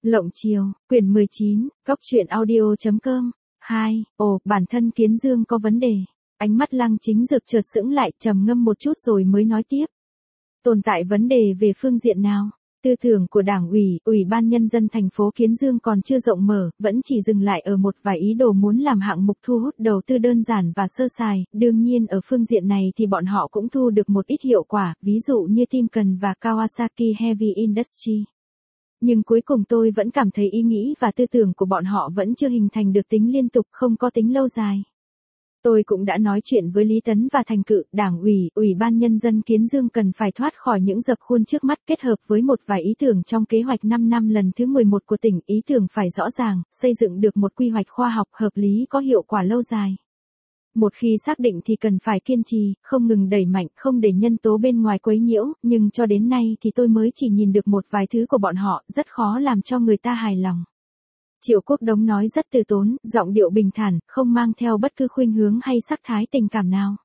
Lộng Chiều, quyển 19, góc truyện audio.com. 2. Ồ, bản thân Kiến Dương có vấn đề. Ánh mắt Lăng Chính Dược chợt sững lại, trầm ngâm một chút rồi mới nói tiếp. Tồn tại vấn đề về phương diện nào? Tư tưởng của Đảng ủy, Ủy ban Nhân dân thành phố Kiến Dương còn chưa rộng mở, vẫn chỉ dừng lại ở một vài ý đồ muốn làm hạng mục thu hút đầu tư đơn giản và sơ sài. Đương nhiên ở phương diện này thì bọn họ cũng thu được một ít hiệu quả, ví dụ như Timken và Kawasaki Heavy Industry. Nhưng cuối cùng tôi vẫn cảm thấy ý nghĩ và tư tưởng của bọn họ vẫn chưa hình thành được tính liên tục, không có tính lâu dài. Tôi cũng đã nói chuyện với Lý Tấn và Thành Cự, Đảng ủy, Ủy ban Nhân dân Kiến Dương cần phải thoát khỏi những dập khuôn trước mắt kết hợp với một vài ý tưởng trong kế hoạch 5 năm lần thứ 11 của tỉnh. Ý tưởng phải rõ ràng, xây dựng được một quy hoạch khoa học hợp lý có hiệu quả lâu dài. Một khi xác định thì cần phải kiên trì, không ngừng đẩy mạnh, không để nhân tố bên ngoài quấy nhiễu, nhưng cho đến nay thì tôi mới chỉ nhìn được một vài thứ của bọn họ, rất khó làm cho người ta hài lòng. Triệu Quốc Đống nói rất từ tốn, giọng điệu bình thản, không mang theo bất cứ khuynh hướng hay sắc thái tình cảm nào.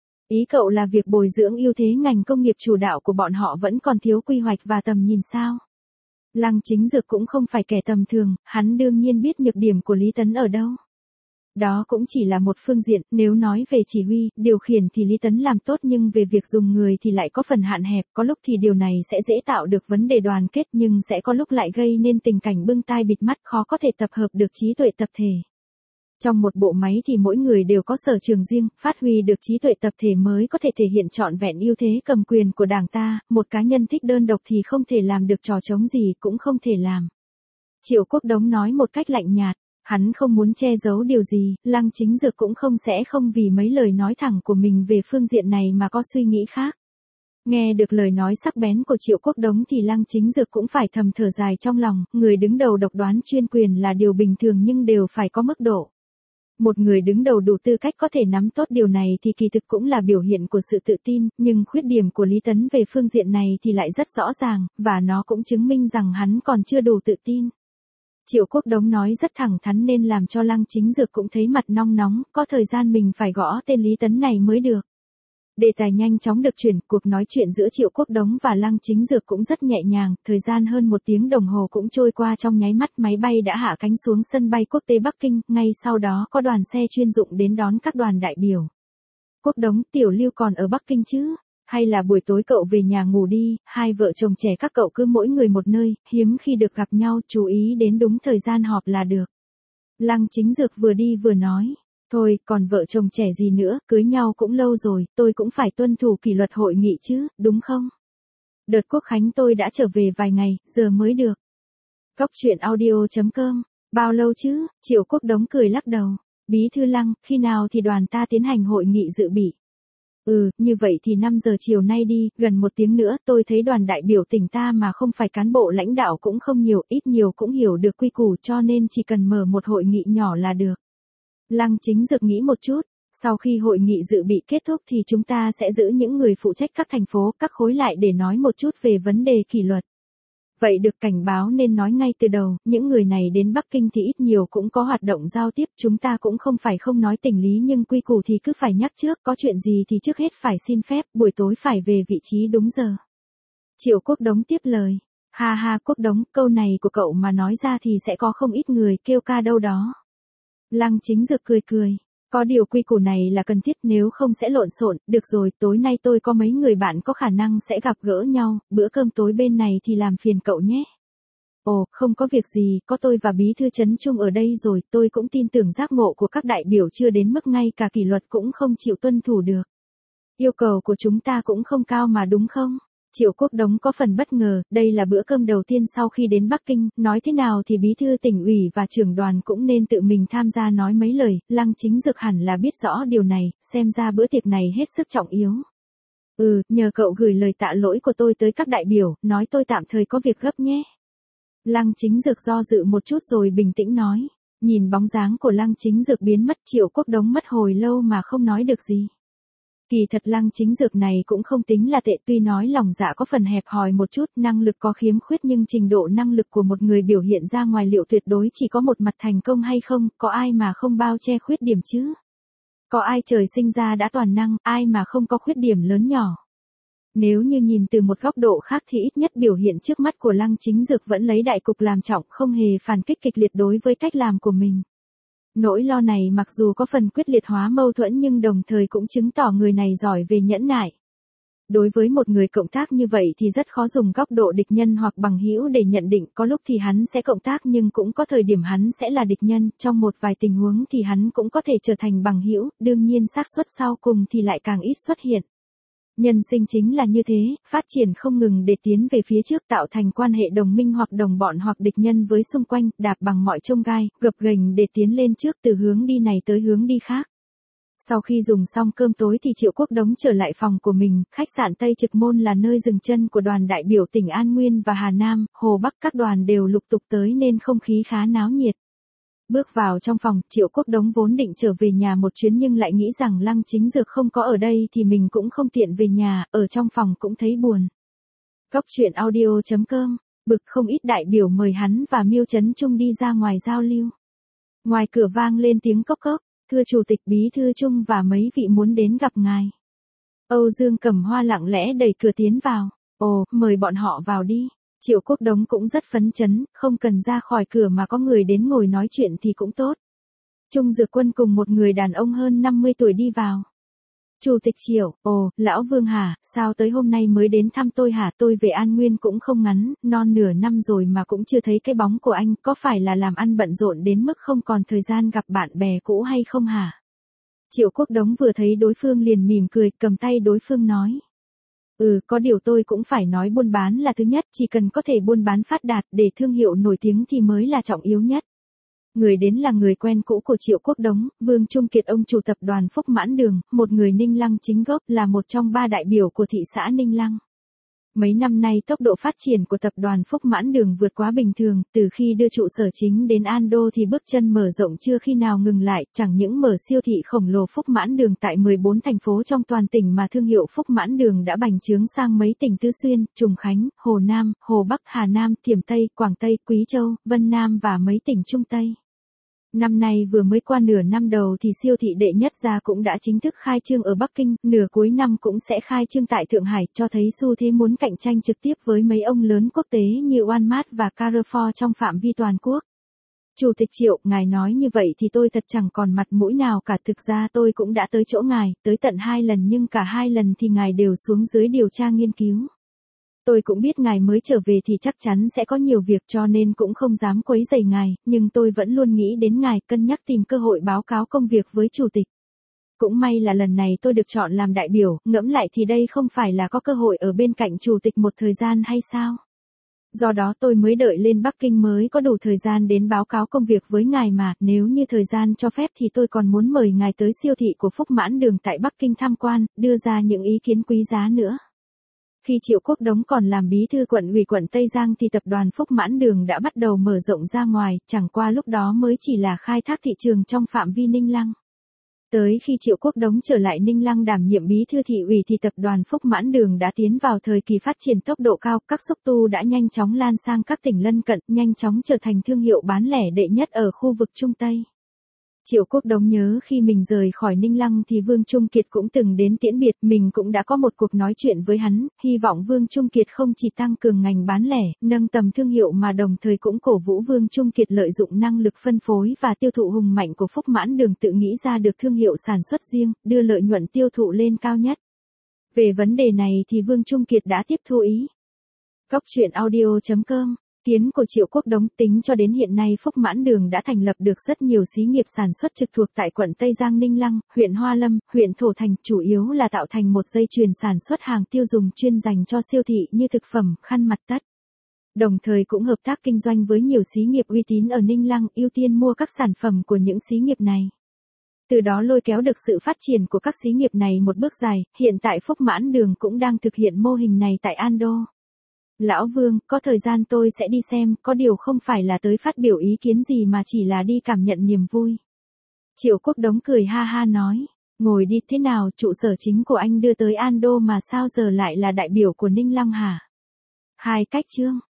Ý cậu là việc bồi dưỡng ưu thế ngành công nghiệp chủ đạo của bọn họ vẫn còn thiếu quy hoạch và tầm nhìn sao? Lăng Chính Dược cũng không phải kẻ tầm thường, hắn đương nhiên biết nhược điểm của Lý Tấn ở đâu. Đó cũng chỉ là một phương diện, nếu nói về chỉ huy, điều khiển thì Lý Tấn làm tốt nhưng về việc dùng người thì lại có phần hạn hẹp, có lúc thì điều này sẽ dễ tạo được vấn đề đoàn kết nhưng sẽ có lúc lại gây nên tình cảnh bưng tai bịt mắt khó có thể tập hợp được trí tuệ tập thể. Trong một bộ máy thì mỗi người đều có sở trường riêng, phát huy được trí tuệ tập thể mới có thể thể hiện trọn vẹn ưu thế cầm quyền của Đảng ta, một cá nhân thích đơn độc thì không thể làm được trò trống gì cũng không thể làm. Triệu Quốc Đống nói một cách lạnh nhạt. Hắn không muốn che giấu điều gì, Lăng Chính Dược cũng không vì mấy lời nói thẳng của mình về phương diện này mà có suy nghĩ khác. Nghe được lời nói sắc bén của Triệu Quốc Đống thì Lăng Chính Dược cũng phải thầm thở dài trong lòng, người đứng đầu độc đoán chuyên quyền là điều bình thường nhưng đều phải có mức độ. Một người đứng đầu đủ tư cách có thể nắm tốt điều này thì kỳ thực cũng là biểu hiện của sự tự tin, nhưng khuyết điểm của Lý Tấn về phương diện này thì lại rất rõ ràng, và nó cũng chứng minh rằng hắn còn chưa đủ tự tin. Triệu Quốc Đống nói rất thẳng thắn nên làm cho Lăng Chính Dược cũng thấy mặt nong nóng, có thời gian mình phải gõ tên Lý Tấn này mới được. Đề tài nhanh chóng được chuyển, cuộc nói chuyện giữa Triệu Quốc Đống và Lăng Chính Dược cũng rất nhẹ nhàng, thời gian hơn 1 tiếng đồng hồ cũng trôi qua trong nháy mắt. Máy bay đã hạ cánh xuống sân bay quốc tế Bắc Kinh, ngay sau đó có đoàn xe chuyên dụng đến đón các đoàn đại biểu. Quốc Đống, Tiểu Lưu còn ở Bắc Kinh chứ? Hay là buổi tối cậu về nhà ngủ đi, hai vợ chồng trẻ các cậu cứ mỗi người một nơi, hiếm khi được gặp nhau, chú ý đến đúng thời gian họp là được. Lăng Chính Dược vừa đi vừa nói, thôi, còn vợ chồng trẻ gì nữa, cưới nhau cũng lâu rồi, tôi cũng phải tuân thủ kỷ luật hội nghị chứ, đúng không? Đợt Quốc khánh tôi đã trở về vài ngày, giờ mới được. Góc truyện audio.com, bao lâu chứ? Triệu Quốc Đống cười lắc đầu, Bí thư Lăng, khi nào thì đoàn ta tiến hành hội nghị dự bị? Như vậy thì 5 giờ chiều nay đi, gần 1 tiếng nữa. Tôi thấy đoàn đại biểu tỉnh ta mà không phải cán bộ lãnh đạo cũng không nhiều, ít nhiều cũng hiểu được quy củ cho nên chỉ cần mở một hội nghị nhỏ là được. Lăng Chính Dược nghĩ một chút, sau khi hội nghị dự bị kết thúc thì chúng ta sẽ giữ những người phụ trách các thành phố, các khối lại để nói một chút về vấn đề kỷ luật. Vậy được, cảnh báo nên nói ngay từ đầu, những người này đến Bắc Kinh thì ít nhiều cũng có hoạt động giao tiếp, chúng ta cũng không phải không nói tình lý nhưng quy củ thì cứ phải nhắc trước, có chuyện gì thì trước hết phải xin phép, buổi tối phải về vị trí đúng giờ. Triệu Quốc Đống tiếp lời, ha ha Quốc Đống, câu này của cậu mà nói ra thì sẽ có không ít người kêu ca đâu đó. Lăng Chính Dược cười cười. Có điều quy củ này là cần thiết nếu không sẽ lộn xộn, được rồi, tối nay tôi có mấy người bạn có khả năng sẽ gặp gỡ nhau, bữa cơm tối bên này thì làm phiền cậu nhé. Ồ, không có việc gì, có tôi và Bí thư Trấn Trung ở đây rồi, tôi cũng tin tưởng giác ngộ của các đại biểu chưa đến mức ngay cả kỷ luật cũng không chịu tuân thủ được. Yêu cầu của chúng ta cũng không cao mà đúng không? Triệu Quốc Đống có phần bất ngờ, đây là bữa cơm đầu tiên sau khi đến Bắc Kinh, nói thế nào thì bí thư tỉnh ủy và trưởng đoàn cũng nên tự mình tham gia nói mấy lời, Lăng Chính Dược hẳn là biết rõ điều này, xem ra bữa tiệc này hết sức trọng yếu. Nhờ cậu gửi lời tạ lỗi của tôi tới các đại biểu, nói tôi tạm thời có việc gấp nhé. Lăng Chính Dược do dự một chút rồi bình tĩnh nói, nhìn bóng dáng của Lăng Chính Dược biến mất, Triệu Quốc Đống mất hồi lâu mà không nói được gì. Kỳ thật Lăng Chính Dược này cũng không tính là tệ, tuy nói lòng dạ có phần hẹp hòi một chút, năng lực có khiếm khuyết nhưng trình độ năng lực của một người biểu hiện ra ngoài liệu tuyệt đối chỉ có một mặt thành công hay không, có ai mà không bao che khuyết điểm chứ? Có ai trời sinh ra đã toàn năng, ai mà không có khuyết điểm lớn nhỏ? Nếu như nhìn từ một góc độ khác thì ít nhất biểu hiện trước mắt của Lăng Chính Dược vẫn lấy đại cục làm trọng, không hề phản kích kịch liệt đối với cách làm của mình. Nỗi lo này mặc dù có phần quyết liệt hóa mâu thuẫn nhưng đồng thời cũng chứng tỏ người này giỏi về nhẫn nại. Đối với một người cộng tác như vậy thì rất khó dùng góc độ địch nhân hoặc bằng hữu để nhận định, có lúc thì hắn sẽ cộng tác nhưng cũng có thời điểm hắn sẽ là địch nhân, trong một vài tình huống thì hắn cũng có thể trở thành bằng hữu, đương nhiên xác suất sau cùng thì lại càng ít xuất hiện. Nhân sinh chính là như thế, phát triển không ngừng để tiến về phía trước, tạo thành quan hệ đồng minh hoặc đồng bọn hoặc địch nhân với xung quanh, đạp bằng mọi chông gai, gập ghềnh để tiến lên trước từ hướng đi này tới hướng đi khác. Sau khi dùng xong cơm tối thì Triệu Quốc Đống trở lại phòng của mình, khách sạn Tây Trực Môn là nơi dừng chân của đoàn đại biểu tỉnh An Nguyên và Hà Nam, Hồ Bắc các đoàn đều lục tục tới nên không khí khá náo nhiệt. Bước vào trong phòng, Triệu Quốc Đống vốn định trở về nhà một chuyến nhưng lại nghĩ rằng Lăng Chính Dược không có ở đây thì mình cũng không tiện về nhà, ở trong phòng cũng thấy buồn. Góc truyện audio.com, bực không ít đại biểu mời hắn và Miêu Trấn Trung đi ra ngoài giao lưu. Ngoài cửa vang lên tiếng cốc cốc, thưa Chủ tịch Bí thư Trung và mấy vị muốn đến gặp ngài. Âu Dương Cẩm Hoa lặng lẽ đẩy cửa tiến vào, ồ, mời bọn họ vào đi. Triệu Quốc Đống cũng rất phấn chấn, không cần ra khỏi cửa mà có người đến ngồi nói chuyện thì cũng tốt. Trung Dược Quân cùng một người đàn ông hơn 50 tuổi đi vào. Chủ tịch Triệu, ồ, Lão Vương hả, sao tới hôm nay mới đến thăm tôi hả? Tôi về An Nguyên cũng không ngắn, non nửa năm rồi mà cũng chưa thấy cái bóng của anh, có phải là làm ăn bận rộn đến mức không còn thời gian gặp bạn bè cũ hay không hả? Triệu Quốc Đống vừa thấy đối phương liền mỉm cười, cầm tay đối phương nói. Có điều tôi cũng phải nói buôn bán là thứ nhất, chỉ cần có thể buôn bán phát đạt để thương hiệu nổi tiếng thì mới là trọng yếu nhất. Người đến là người quen cũ của Triệu Quốc Đống, Vương Trung Kiệt, ông chủ tập đoàn Phúc Mãn Đường, một người Ninh Lăng chính gốc, là một trong 3 đại biểu của thị xã Ninh Lăng. Mấy năm nay tốc độ phát triển của tập đoàn Phúc Mãn Đường vượt quá bình thường, từ khi đưa trụ sở chính đến An Đô thì bước chân mở rộng chưa khi nào ngừng lại, chẳng những mở siêu thị khổng lồ Phúc Mãn Đường tại 14 thành phố trong toàn tỉnh mà thương hiệu Phúc Mãn Đường đã bành trướng sang mấy tỉnh Tứ Xuyên, Trùng Khánh, Hồ Nam, Hồ Bắc, Hà Nam, Thiểm Tây, Quảng Tây, Quý Châu, Vân Nam và mấy tỉnh Trung Tây. Năm nay vừa mới qua nửa năm đầu thì siêu thị đệ nhất gia cũng đã chính thức khai trương ở Bắc Kinh, nửa cuối năm cũng sẽ khai trương tại Thượng Hải, cho thấy xu thế muốn cạnh tranh trực tiếp với mấy ông lớn quốc tế như Walmart và Carrefour trong phạm vi toàn quốc. Chủ tịch Triệu, ngài nói như vậy thì tôi thật chẳng còn mặt mũi nào cả, thực ra tôi cũng đã tới chỗ ngài, tới tận 2 lần nhưng cả 2 lần thì ngài đều xuống dưới điều tra nghiên cứu. Tôi cũng biết ngài mới trở về thì chắc chắn sẽ có nhiều việc cho nên cũng không dám quấy rầy ngài, nhưng tôi vẫn luôn nghĩ đến ngài, cân nhắc tìm cơ hội báo cáo công việc với chủ tịch. Cũng may là lần này tôi được chọn làm đại biểu, ngẫm lại thì đây không phải là có cơ hội ở bên cạnh chủ tịch một thời gian hay sao? Do đó tôi mới đợi lên Bắc Kinh mới có đủ thời gian đến báo cáo công việc với ngài mà, nếu như thời gian cho phép thì tôi còn muốn mời ngài tới siêu thị của Phúc Mãn Đường tại Bắc Kinh tham quan, đưa ra những ý kiến quý giá nữa. Khi Triệu Quốc Đống còn làm bí thư quận ủy quận Tây Giang thì tập đoàn Phúc Mãn Đường đã bắt đầu mở rộng ra ngoài, chẳng qua lúc đó mới chỉ là khai thác thị trường trong phạm vi Ninh Lăng. Tới khi Triệu Quốc Đống trở lại Ninh Lăng đảm nhiệm bí thư thị ủy thì tập đoàn Phúc Mãn Đường đã tiến vào thời kỳ phát triển tốc độ cao, các xúc tu đã nhanh chóng lan sang các tỉnh lân cận, nhanh chóng trở thành thương hiệu bán lẻ đệ nhất ở khu vực Trung Tây. Triệu Quốc Đống nhớ khi mình rời khỏi Ninh Lăng thì Vương Trung Kiệt cũng từng đến tiễn biệt, mình cũng đã có một cuộc nói chuyện với hắn, hy vọng Vương Trung Kiệt không chỉ tăng cường ngành bán lẻ, nâng tầm thương hiệu mà đồng thời cũng cổ vũ Vương Trung Kiệt lợi dụng năng lực phân phối và tiêu thụ hùng mạnh của Phúc Mãn Đường tự nghĩ ra được thương hiệu sản xuất riêng, đưa lợi nhuận tiêu thụ lên cao nhất. Về vấn đề này thì Vương Trung Kiệt đã tiếp thu ý. Góc truyện audio.com, kiến của Triệu Quốc Đống. Tính cho đến hiện nay Phúc Mãn Đường đã thành lập được rất nhiều xí nghiệp sản xuất trực thuộc tại quận Tây Giang, Ninh Lăng, huyện Hoa Lâm, huyện Thổ Thành, chủ yếu là tạo thành một dây chuyền sản xuất hàng tiêu dùng chuyên dành cho siêu thị như thực phẩm, khăn mặt tất. Đồng thời cũng hợp tác kinh doanh với nhiều xí nghiệp uy tín ở Ninh Lăng, ưu tiên mua các sản phẩm của những xí nghiệp này. Từ đó lôi kéo được sự phát triển của các xí nghiệp này một bước dài, hiện tại Phúc Mãn Đường cũng đang thực hiện mô hình này tại An Đô. Lão Vương, có thời gian tôi sẽ đi xem, có điều không phải là tới phát biểu ý kiến gì mà chỉ là đi cảm nhận niềm vui. Triệu Quốc Đống cười ha ha nói, ngồi đi, thế nào, trụ sở chính của anh đưa tới An Đô mà sao giờ lại là đại biểu của Ninh Lăng hả? Hai cách chương.